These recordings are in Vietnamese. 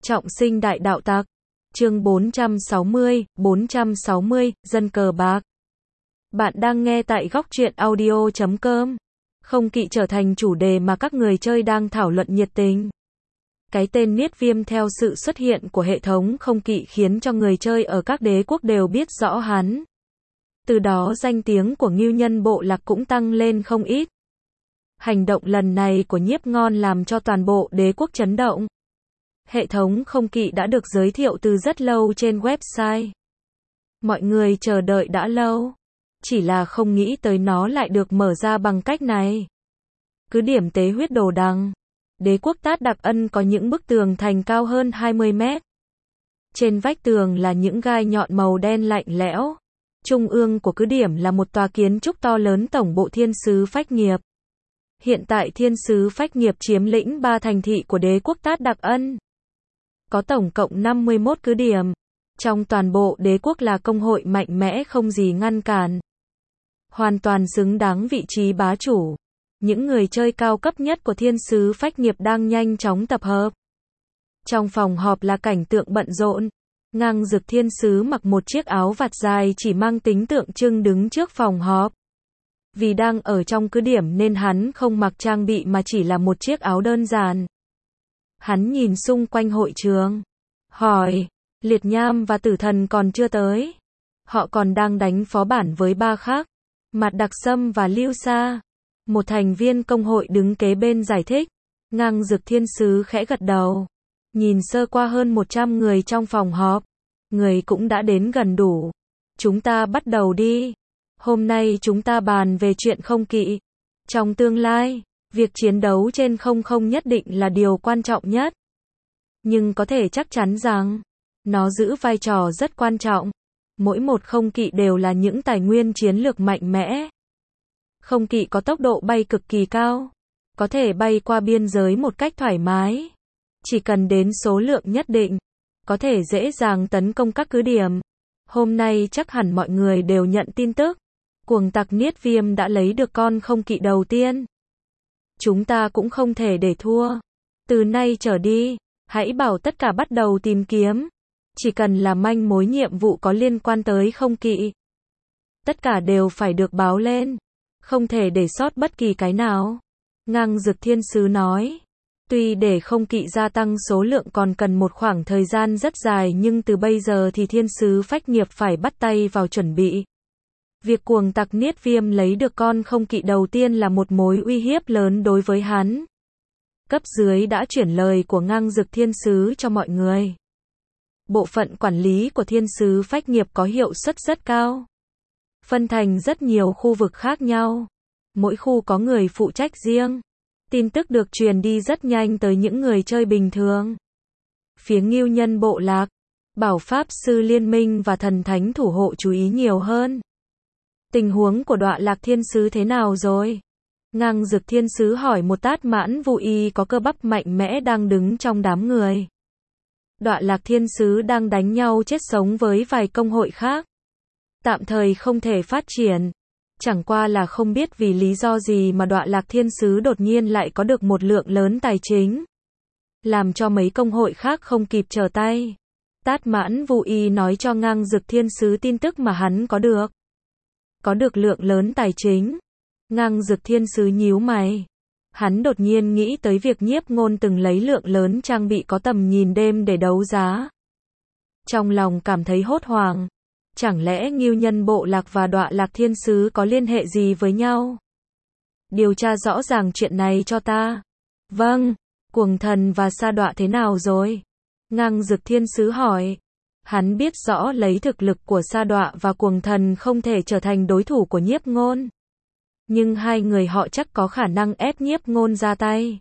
Trọng sinh đại đạo tặc. Chương 460, dân cờ bạc. Bạn đang nghe tại Góc Truyện Audio.com. Không kỵ trở thành chủ đề mà các người chơi đang thảo luận nhiệt tình. Cái tên Niết Viêm theo sự xuất hiện của hệ thống không kỵ khiến cho người chơi ở các đế quốc đều biết rõ hắn. Từ đó danh tiếng của Ngưu Nhân Bộ Lạc cũng tăng lên không ít. Hành động lần này của Nhiếp Ngon làm cho toàn bộ đế quốc chấn động. Hệ thống không kỵ đã được giới thiệu từ rất lâu trên website. Mọi người chờ đợi đã lâu. Chỉ là không nghĩ tới nó lại được mở ra bằng cách này. Cứ điểm tế huyết đồ đằng. Đế quốc Tát Đặc Ân có những bức tường thành cao hơn 20 mét. Trên vách tường là những gai nhọn màu đen lạnh lẽo. Trung ương của cứ điểm là một tòa kiến trúc to lớn tổng bộ Thiên Sứ Phách Nghiệp. Hiện tại Thiên Sứ Phách Nghiệp chiếm lĩnh 3 thành thị của đế quốc Tát Đặc Ân. Có tổng cộng 51 cứ điểm. Trong toàn bộ đế quốc là công hội mạnh mẽ không gì ngăn cản. Hoàn toàn xứng đáng vị trí bá chủ. Những người chơi cao cấp nhất của Thiên Sứ Phách Nghiệp đang nhanh chóng tập hợp. Trong phòng họp là cảnh tượng bận rộn. Ngang Dực Thiên Sứ mặc một chiếc áo vạt dài chỉ mang tính tượng trưng đứng trước phòng họp. Vì đang ở trong cứ điểm nên hắn không mặc trang bị mà chỉ là một chiếc áo đơn giản. Hắn nhìn xung quanh hội trường. Hỏi, Liệt Nham và Tử Thần còn chưa tới. Họ còn đang đánh phó bản với ba khác. Mạt Đặc Sâm và Lưu Sa. Một thành viên công hội đứng kế bên giải thích. Ngang Dực Thiên Sứ khẽ gật đầu. Nhìn sơ qua hơn 100 người trong phòng họp. Người cũng đã đến gần đủ. Chúng ta bắt đầu đi. Hôm nay chúng ta bàn về chuyện không kỵ. Trong tương lai, việc chiến đấu trên không không nhất định là điều quan trọng nhất. Nhưng có thể chắc chắn rằng, nó giữ vai trò rất quan trọng. Mỗi một không kỵ đều là những tài nguyên chiến lược mạnh mẽ. Không kỵ có tốc độ bay cực kỳ cao. Có thể bay qua biên giới một cách thoải mái. Chỉ cần đến số lượng nhất định, có thể dễ dàng tấn công các cứ điểm. Hôm nay chắc hẳn mọi người đều nhận tin tức. Cuồng tặc Niết Viêm đã lấy được con không kỵ đầu tiên. Chúng ta cũng không thể để thua. Từ nay trở đi, hãy bảo tất cả bắt đầu tìm kiếm. Chỉ cần là manh mối nhiệm vụ có liên quan tới không kỵ. Tất cả đều phải được báo lên. Không thể để sót bất kỳ cái nào. Ngang Dực Thiên Sứ nói. Tuy để không kỵ gia tăng số lượng còn cần một khoảng thời gian rất dài nhưng từ bây giờ thì Thiên Sứ Phách Nghiệp phải bắt tay vào chuẩn bị. Việc cuồng tặc Niết Viêm lấy được con không kỵ đầu tiên là một mối uy hiếp lớn đối với hắn. Cấp dưới đã chuyển lời của Ngang Dực Thiên Sứ cho mọi người. Bộ phận quản lý của Thiên Sứ Phách Nghiệp có hiệu suất rất cao. Phân thành rất nhiều khu vực khác nhau. Mỗi khu có người phụ trách riêng. Tin tức được truyền đi rất nhanh tới những người chơi bình thường. Phía Ngưu Nhân Bộ Lạc, Bảo Pháp Sư Liên Minh và Thần Thánh Thủ Hộ chú ý nhiều hơn. Tình huống của Đọa Lạc Thiên Sứ thế nào rồi? Ngang Dực Thiên Sứ hỏi một Tát Mãn Vu Y có cơ bắp mạnh mẽ đang đứng trong đám người. Đọa Lạc Thiên Sứ đang đánh nhau chết sống với vài công hội khác. Tạm thời không thể phát triển. Chẳng qua là không biết vì lý do gì mà Đọa Lạc Thiên Sứ đột nhiên lại có được một lượng lớn tài chính. Làm cho mấy công hội khác không kịp trở tay. Tát Mãn Vu Y nói cho Ngang Dực Thiên Sứ tin tức mà hắn có được. Có được lượng lớn tài chính. Ngang Dực Thiên Sứ nhíu mày. Hắn đột nhiên nghĩ tới việc Nhiếp Ngôn từng lấy lượng lớn trang bị có tầm nhìn đêm để đấu giá. Trong lòng cảm thấy hốt hoảng. Chẳng lẽ Ngưu Nhân Bộ Lạc và Đọa Lạc Thiên Sứ có liên hệ gì với nhau? Điều tra rõ ràng chuyện này cho ta. Vâng, Cuồng Thần và Sa Đọa thế nào rồi? Ngang Dực Thiên Sứ hỏi. Hắn biết rõ lấy thực lực của Sa Đọa và Cuồng Thần không thể trở thành đối thủ của Nhiếp Ngôn. Nhưng hai người họ chắc có khả năng ép Nhiếp Ngôn ra tay.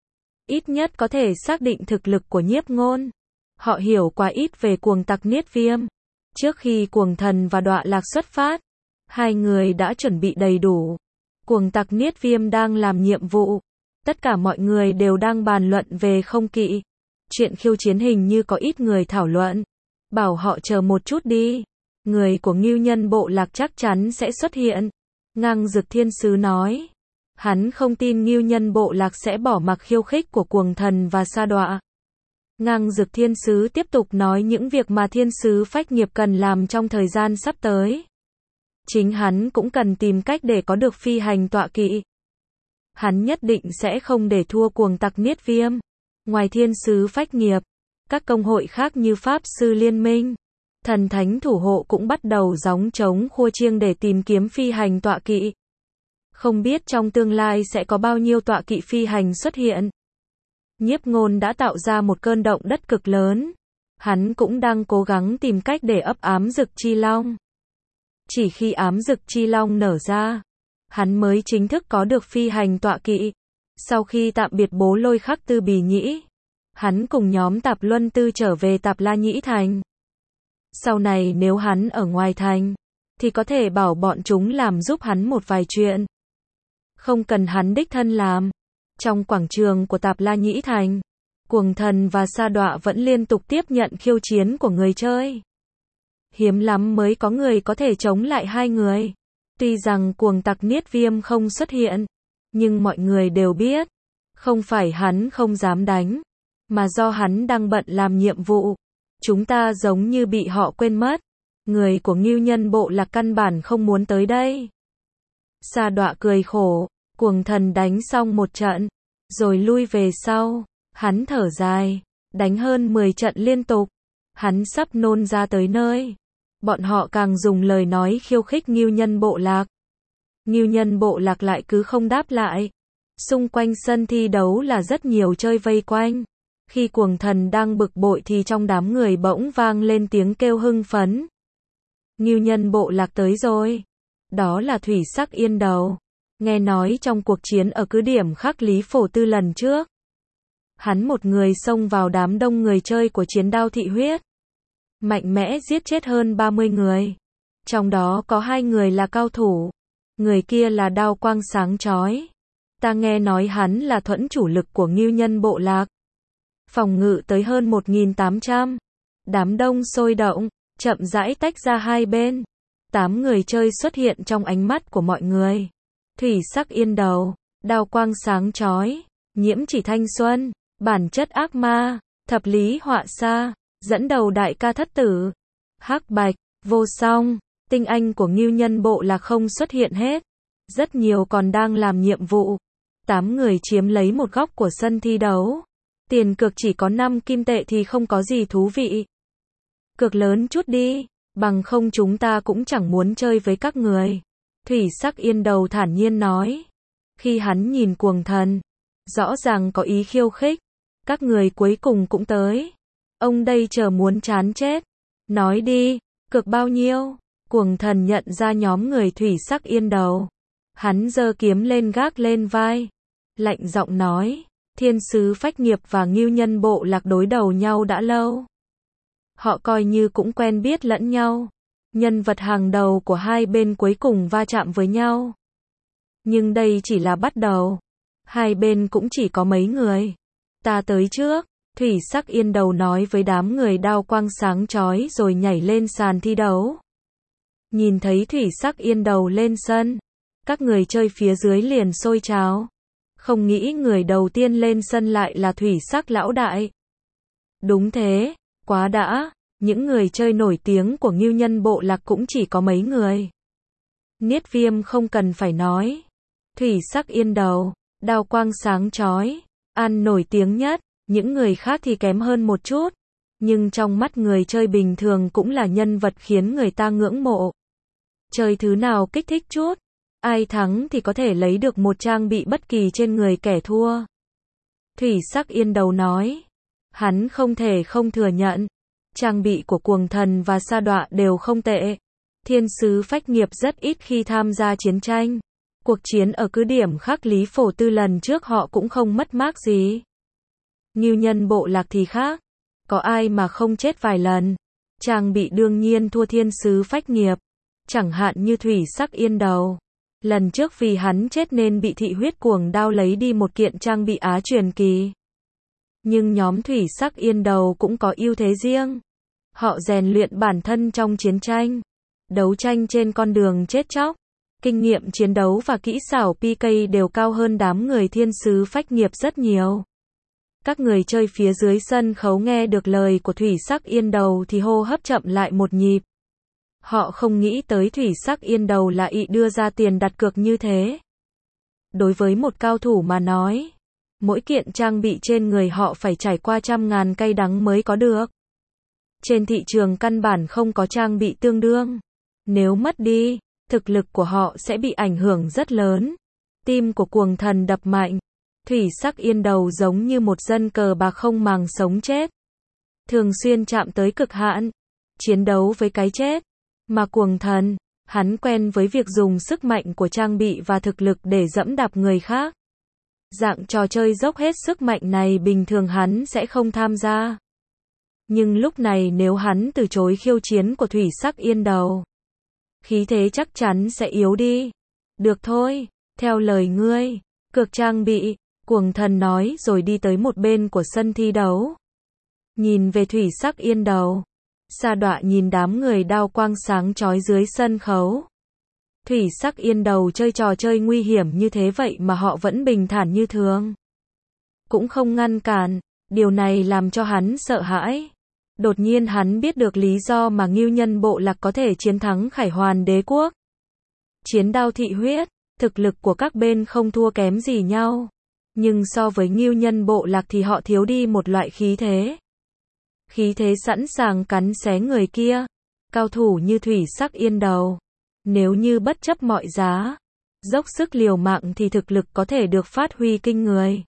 Ít nhất có thể xác định thực lực của Nhiếp Ngôn. Họ hiểu quá ít về cuồng tặc Niết Viêm. Trước khi Cuồng Thần và Đọa Lạc xuất phát, hai người đã chuẩn bị đầy đủ. Cuồng tặc Niết Viêm đang làm nhiệm vụ. Tất cả mọi người đều đang bàn luận về không kỵ. Chuyện khiêu chiến hình như có ít người thảo luận. Bảo họ chờ một chút đi. Người của Ngưu Nhân Bộ Lạc chắc chắn sẽ xuất hiện. Ngang Dực Thiên Sứ nói. Hắn không tin Ngưu Nhân Bộ Lạc sẽ bỏ mặc khiêu khích của Cuồng Thần và Sa Đọa. Ngang Dực Thiên Sứ tiếp tục nói những việc mà Thiên Sứ Phách Nghiệp cần làm trong thời gian sắp tới. Chính hắn cũng cần tìm cách để có được phi hành tọa kỵ. Hắn nhất định sẽ không để thua cuồng tặc Niết Viêm. Ngoài Thiên Sứ Phách Nghiệp, các công hội khác như Pháp Sư Liên Minh, Thần Thánh Thủ Hộ cũng bắt đầu gióng trống khua chiêng để tìm kiếm phi hành tọa kỵ. Không biết trong tương lai sẽ có bao nhiêu tọa kỵ phi hành xuất hiện. Nhiếp Ngôn đã tạo ra một cơn động đất cực lớn. Hắn cũng đang cố gắng tìm cách để ấp ám Dực Chi Long. Chỉ khi ám Dực Chi Long nở ra, hắn mới chính thức có được phi hành tọa kỵ. Sau khi tạm biệt Bố Lôi Khắc Tư Bì Nhĩ, hắn cùng nhóm Tạp Luân Tư trở về Tạp La Nhĩ Thành. Sau này nếu hắn ở ngoài thành, thì có thể bảo bọn chúng làm giúp hắn một vài chuyện. Không cần hắn đích thân làm. Trong quảng trường của Tạp La Nhĩ Thành, Cuồng Thần và Sa Đọa vẫn liên tục tiếp nhận khiêu chiến của người chơi. Hiếm lắm mới có người có thể chống lại hai người. Tuy rằng cuồng tặc Niết Viêm không xuất hiện, nhưng mọi người đều biết, không phải hắn không dám đánh, mà do hắn đang bận làm nhiệm vụ. Chúng ta giống như bị họ quên mất. Người của Ngưu Nhân Bộ Lạc căn bản không muốn tới đây. Sa Đọa cười khổ. Cuồng Thần đánh xong một trận, rồi lui về sau. Hắn thở dài, đánh hơn 10 trận liên tục. Hắn sắp nôn ra tới nơi. Bọn họ càng dùng lời nói khiêu khích Ngưu Nhân Bộ Lạc. Ngưu Nhân Bộ Lạc lại cứ không đáp lại. Xung quanh sân thi đấu là rất nhiều chơi vây quanh. Khi Cuồng Thần đang bực bội thì trong đám người bỗng vang lên tiếng kêu hưng phấn. Ngưu Nhân Bộ Lạc tới rồi. Đó là Thủy Sắc Yên Đầu. Nghe nói trong cuộc chiến ở cứ điểm Khắc Lý Phổ Tư lần trước, hắn một người xông vào đám đông người chơi của Chiến Đao Thị Huyết, mạnh mẽ giết chết hơn 30 người. Trong đó có 2 người là cao thủ. Người kia là Đao Quang Sáng Chói. Ta nghe nói hắn là thuẫn chủ lực của Ngưu Nhân Bộ Lạc. Phòng ngự tới hơn 1.800. Đám đông sôi động, chậm rãi tách ra hai bên. 8 người chơi xuất hiện trong ánh mắt của mọi người. Thủy Sắc Yên Đầu, Đao Quang Sáng Chói, Nhiễm Chỉ Thanh Xuân, Bản Chất Ác Ma, Thập Lý Họa Sa, dẫn đầu Đại Ca Thất Tử, Hắc Bạch, Vô Song. Tinh anh của Ngưu Nhân Bộ Lạc không xuất hiện hết. Rất nhiều còn đang làm nhiệm vụ. 8 người chiếm lấy một góc của sân thi đấu. Tiền cược chỉ có 5 kim tệ thì không có gì thú vị. Cược lớn chút đi, bằng không chúng ta cũng chẳng muốn chơi với các người. Thủy Sắc Yên Đầu thản nhiên nói. Khi hắn nhìn Cuồng Thần, rõ ràng có ý khiêu khích. Các người cuối cùng cũng tới. Ông đây chờ muốn chán chết. Nói đi, cược bao nhiêu? Cuồng Thần nhận ra nhóm người Thủy Sắc Yên Đầu. Hắn giơ kiếm lên gác lên vai. Lạnh giọng nói. Thiên Sứ Phách Nghiệp và Ngưu Nhân Bộ Lạc đối đầu nhau đã lâu. Họ coi như cũng quen biết lẫn nhau. Nhân vật hàng đầu của hai bên cuối cùng va chạm với nhau. Nhưng đây chỉ là bắt đầu. Hai bên cũng chỉ có mấy người. Ta tới trước. Thủy Sắc Yên Đầu nói với đám người Đao Quang Sáng Chói rồi nhảy lên sàn thi đấu. Nhìn thấy Thủy Sắc Yên Đầu lên sân, các người chơi phía dưới liền sôi trào. Không nghĩ người đầu tiên lên sân lại là Thủy Sắc Lão Đại. Đúng thế, quá đã, những người chơi nổi tiếng của Ngưu Nhân Bộ Lạc cũng chỉ có mấy người. Niết Viêm không cần phải nói. Thủy Sắc Yên Đầu, Đao Quang Sáng Chói, An nổi tiếng nhất, những người khác thì kém hơn một chút. Nhưng trong mắt người chơi bình thường cũng là nhân vật khiến người ta ngưỡng mộ. Chơi thứ nào kích thích chút. Ai thắng thì có thể lấy được một trang bị bất kỳ trên người kẻ thua. Thủy Sắc Yên Đầu nói. Hắn không thể không thừa nhận. Trang bị của Cuồng Thần và Sa Đọa đều không tệ. Thiên Sứ Phách Nghiệp rất ít khi tham gia chiến tranh. Cuộc chiến ở cứ điểm Khắc Lý Phổ Tư lần trước họ cũng không mất mát gì. Ngưu Nhân Bộ Lạc thì khác. Có ai mà không chết vài lần. Trang bị đương nhiên thua Thiên Sứ Phách Nghiệp. Chẳng hạn như Thủy Sắc Yên Đầu. Lần trước vì hắn chết nên bị Thị Huyết Cuồng Đao lấy đi một kiện trang bị Á truyền kỳ. Nhưng nhóm Thủy Sắc Yên Đầu cũng có ưu thế riêng. Họ rèn luyện bản thân trong chiến tranh. Đấu tranh trên con đường chết chóc. Kinh nghiệm chiến đấu và kỹ xảo PK đều cao hơn đám người Thiên Sứ Phách Nghiệp rất nhiều. Các người chơi phía dưới sân khấu nghe được lời của Thủy Sắc Yên Đầu thì hô hấp chậm lại một nhịp. Họ không nghĩ tới Thủy Sắc Yên Đầu là ị đưa ra tiền đặt cược như thế. Đối với một cao thủ mà nói, mỗi kiện trang bị trên người họ phải trải qua trăm ngàn cay đắng mới có được. Trên thị trường căn bản không có trang bị tương đương. Nếu mất đi, thực lực của họ sẽ bị ảnh hưởng rất lớn. Tim của cuồng thần đập mạnh. Thủy Sắc Yên Đầu giống như một dân cờ bạc không màng sống chết. Thường xuyên chạm tới cực hạn. Chiến đấu với cái chết. Mà cuồng thần, hắn quen với việc dùng sức mạnh của trang bị và thực lực để dẫm đạp người khác. Dạng trò chơi dốc hết sức mạnh này bình thường hắn sẽ không tham gia. Nhưng lúc này nếu hắn từ chối khiêu chiến của Thủy Sắc Yên Đầu, khí thế chắc chắn sẽ yếu đi. Được thôi, theo lời ngươi, cược trang bị, cuồng thần nói rồi đi tới một bên của sân thi đấu. Nhìn về Thủy Sắc Yên Đầu, Sa Đọa nhìn đám người đao quang sáng chói dưới sân khấu. Thủy Sắc Yên Đầu chơi trò chơi nguy hiểm như thế vậy mà họ vẫn bình thản như thường. Cũng không ngăn cản, điều này làm cho hắn sợ hãi. Đột nhiên hắn biết được lý do mà Ngưu Nhân Bộ Lạc có thể chiến thắng Khải Hoàn Đế Quốc. Chiến đao thị huyết, thực lực của các bên không thua kém gì nhau. Nhưng so với Ngưu Nhân Bộ Lạc thì họ thiếu đi một loại khí thế. Khí thế sẵn sàng cắn xé người kia. Cao thủ như Thủy Sắc Yên Đầu, nếu như bất chấp mọi giá, dốc sức liều mạng thì thực lực có thể được phát huy kinh người.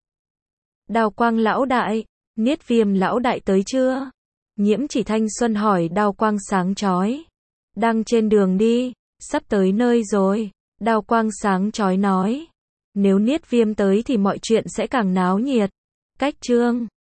Đao Quang lão đại, Niết Viêm lão đại tới chưa? Nhiễm Chỉ Thanh Xuân hỏi Đao Quang sáng chói. Đang trên đường đi, sắp tới nơi rồi. Đao Quang sáng chói nói. Nếu Niết Viêm tới thì mọi chuyện sẽ càng náo nhiệt. Cách chương